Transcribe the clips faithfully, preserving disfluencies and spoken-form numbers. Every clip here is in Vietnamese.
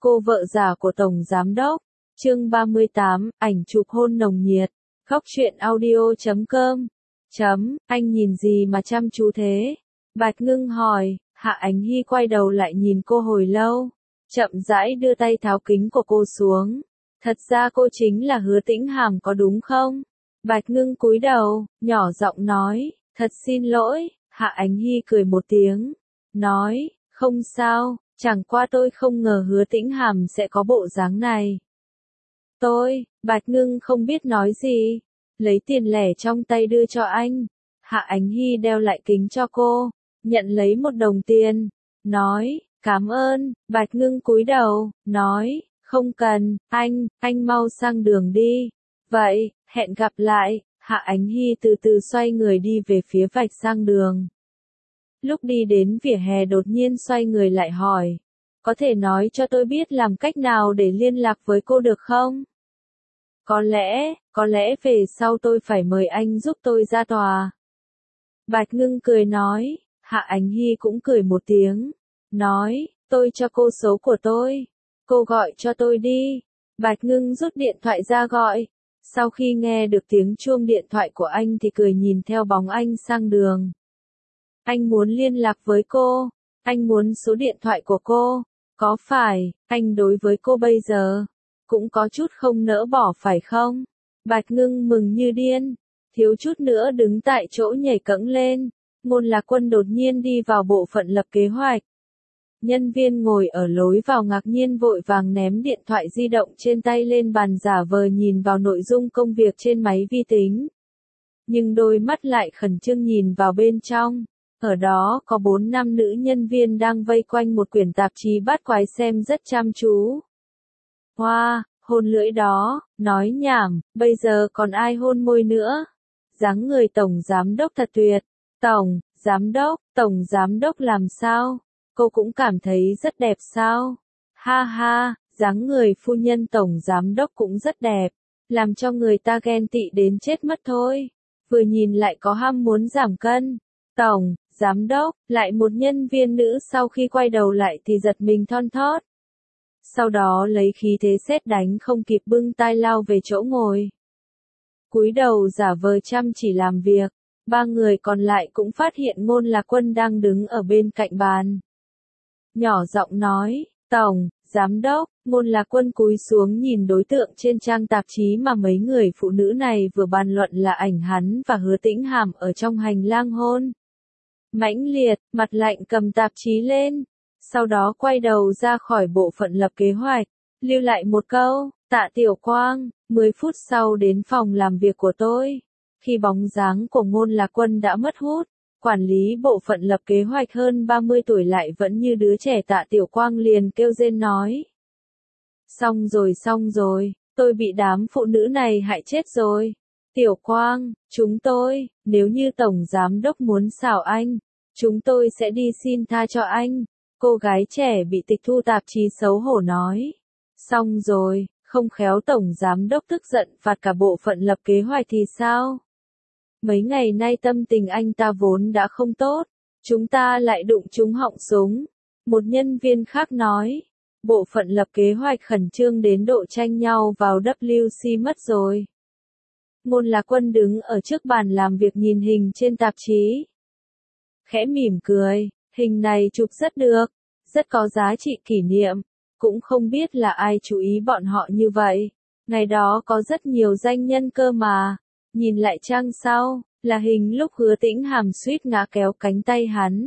Cô vợ già của Tổng Giám Đốc. Chương ba mươi tám, ảnh chụp hôn nồng nhiệt. Góc truyện audio chấm com. Chấm, anh nhìn gì mà chăm chú thế? Bạch Ngưng hỏi. Hạ Ánh Hy quay đầu lại nhìn cô hồi lâu. Chậm rãi đưa tay tháo kính của cô xuống. Thật ra cô chính là Hứa Tĩnh Hàm có đúng không? Bạch Ngưng cúi đầu, nhỏ giọng nói. Thật xin lỗi. Hạ Ánh Hy cười một tiếng. Nói, không sao, chẳng qua tôi không ngờ Hứa Tĩnh Hàm sẽ có bộ dáng này. Tôi, Bạch Ngưng không biết nói gì. Lấy tiền lẻ trong tay đưa cho anh. Hạ Ánh Hy đeo lại kính cho cô. Nhận lấy một đồng tiền. Nói, cảm ơn. Bạch Ngưng cúi đầu, nói, không cần, anh, anh mau sang đường đi. Vậy, hẹn gặp lại. Hạ Ánh Hy từ từ xoay người đi về phía vạch sang đường. Lúc đi đến vỉa hè đột nhiên xoay người lại hỏi. Có thể nói cho tôi biết làm cách nào để liên lạc với cô được không? Có lẽ, có lẽ về sau tôi phải mời anh giúp tôi ra tòa. Bạch Ngưng cười nói. Hạ Ánh Hy cũng cười một tiếng. Nói, tôi cho cô số của tôi. Cô gọi cho tôi đi. Bạch Ngưng rút điện thoại ra gọi. Sau khi nghe được tiếng chuông điện thoại của anh thì cười nhìn theo bóng anh sang đường. Anh muốn liên lạc với cô. Anh muốn số điện thoại của cô. Có phải, anh đối với cô bây giờ cũng có chút không nỡ bỏ phải không? Bạch Ngưng mừng như điên. Thiếu chút nữa đứng tại chỗ nhảy cẫng lên. Ngôn Lạc Quân đột nhiên đi vào bộ phận lập kế hoạch. Nhân viên ngồi ở lối vào ngạc nhiên vội vàng ném điện thoại di động trên tay lên bàn giả vờ nhìn vào nội dung công việc trên máy vi tính. Nhưng đôi mắt lại khẩn trương nhìn vào bên trong. Ở đó có bốn năm nữ nhân viên đang vây quanh một quyển tạp chí bát quái xem rất chăm chú. Hoa, wow, hôn lưỡi đó, nói nhảm, bây giờ còn ai hôn môi nữa? Dáng người Tổng Giám Đốc thật tuyệt. Tổng, Giám Đốc, Tổng Giám Đốc làm sao? Cô cũng cảm thấy rất đẹp sao? Ha ha, dáng người phu nhân Tổng Giám Đốc cũng rất đẹp. Làm cho người ta ghen tị đến chết mất thôi. Vừa nhìn lại có ham muốn giảm cân. Tổng, Giám Đốc, lại một nhân viên nữ sau khi quay đầu lại thì giật mình thon thót. Sau đó lấy khí thế sét đánh không kịp bưng tai lao về chỗ ngồi. Cúi đầu giả vờ chăm chỉ làm việc. Ba người còn lại cũng phát hiện Ngôn Lạc Quân đang đứng ở bên cạnh bàn. Nhỏ giọng nói, Tổng, Giám Đốc. Ngôn Lạc Quân cúi xuống nhìn đối tượng trên trang tạp chí mà mấy người phụ nữ này vừa bàn luận là ảnh hắn và Hứa Tĩnh Hàm ở trong hành lang hôn. Mãnh liệt, mặt lạnh cầm tạp chí lên. Sau đó quay đầu ra khỏi bộ phận lập kế hoạch. Lưu lại một câu, Tạ Tiểu Quang, mười phút sau đến phòng làm việc của tôi. Khi bóng dáng của Ngôn Lạc Quân đã mất hút, quản lý bộ phận lập kế hoạch hơn ba mươi tuổi lại vẫn như đứa trẻ Tạ Tiểu Quang liền kêu rên nói. Xong rồi xong rồi, tôi bị đám phụ nữ này hại chết rồi. Tiểu Quang, chúng tôi, nếu như Tổng Giám Đốc muốn xảo anh, chúng tôi sẽ đi xin tha cho anh. Cô gái trẻ bị tịch thu tạp chí xấu hổ nói. Xong rồi, không khéo Tổng Giám Đốc tức giận phạt cả bộ phận lập kế hoạch thì sao? Mấy ngày nay tâm tình anh ta vốn đã không tốt, chúng ta lại đụng trúng họng súng. Một nhân viên khác nói, bộ phận lập kế hoạch khẩn trương đến độ tranh nhau vào W C mất rồi. Ngôn Lạc Quân đứng ở trước bàn làm việc nhìn hình trên tạp chí. Khẽ mỉm cười, hình này chụp rất được, rất có giá trị kỷ niệm, cũng không biết là ai chú ý bọn họ như vậy. Ngày đó có rất nhiều danh nhân cơ mà. Nhìn lại trang sau, là hình lúc Hứa Tĩnh Hàm suýt ngã kéo cánh tay hắn.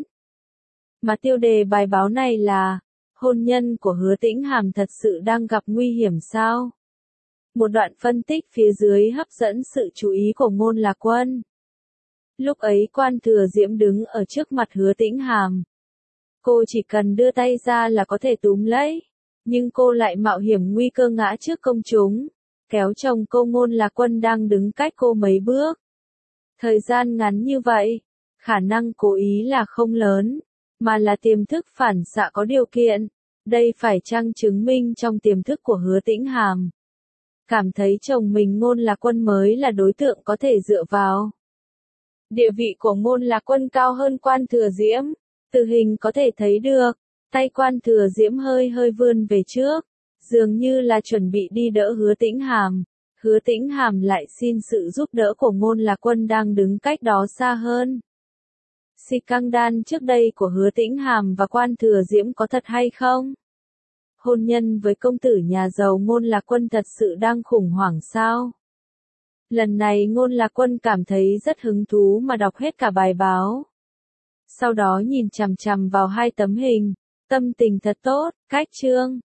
Mà tiêu đề bài báo này là, hôn nhân của Hứa Tĩnh Hàm thật sự đang gặp nguy hiểm sao? Một đoạn phân tích phía dưới hấp dẫn sự chú ý của Ngôn Lạc Quân. Lúc ấy Quan Thừa Diễm đứng ở trước mặt Hứa Tĩnh Hàm. Cô chỉ cần đưa tay ra là có thể túm lấy, nhưng cô lại mạo hiểm nguy cơ ngã trước công chúng. Kéo chồng cô Ngôn Lạc Quân đang đứng cách cô mấy bước. Thời gian ngắn như vậy, khả năng cố ý là không lớn, mà là tiềm thức phản xạ có điều kiện. Đây phải chăng chứng minh trong tiềm thức của Hứa Tĩnh Hàm. Cảm thấy chồng mình Ngôn Lạc Quân mới là đối tượng có thể dựa vào. Địa vị của Ngôn Lạc Quân cao hơn Quan Thừa Diễm, từ hình có thể thấy được. Tay Quan Thừa Diễm hơi hơi vươn về trước, dường như là chuẩn bị đi đỡ Hứa Tĩnh Hàm. Hứa Tĩnh Hàm lại xin sự giúp đỡ của Ngôn Lạc Quân đang đứng cách đó xa hơn. Si căng đan trước đây của Hứa Tĩnh Hàm và Quan Thừa Diễm có thật hay không? Hôn nhân với công tử nhà giàu Ngôn Lạc Quân thật sự đang khủng hoảng sao? Lần này Ngôn Lạc Quân cảm thấy rất hứng thú mà đọc hết cả bài báo. Sau đó nhìn chằm chằm vào hai tấm hình, tâm tình thật tốt, cách chương.